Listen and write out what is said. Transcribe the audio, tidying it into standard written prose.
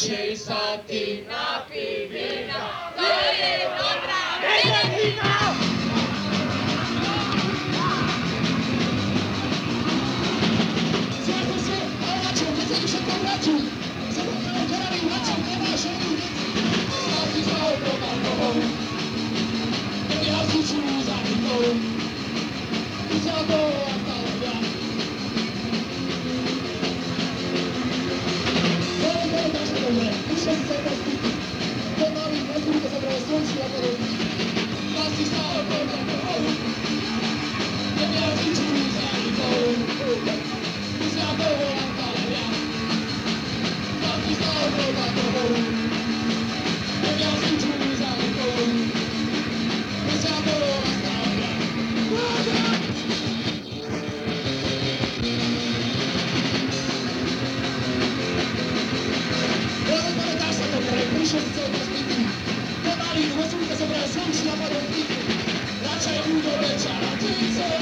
radšej sa ty napí vína, to je dobrá medicína. Zvažme sa, ale na čo, keď sa ti všetko vračí? Sa to telo korali vračom, nemáš ani veci. Státi sa oprota Bohom, keď ja zúčujú za nikou. Ty sa bola stále viac. Všetci sa to spýti, to mali nezbúrka sa práve slunčí a podobne. Vlastí sa oprota Bohom, keď ja zúčujú za nikou. Ty sa bola stále viac. Vlastí sa oprota Bohom, keď ja zúčujú za nikou. Ty sa bola stále viac. Pamätáš sa to, ktoré prišiel z celého spýty? To mali nezbúrka sa práve slunčí a podobne. Radšej budú večera, ty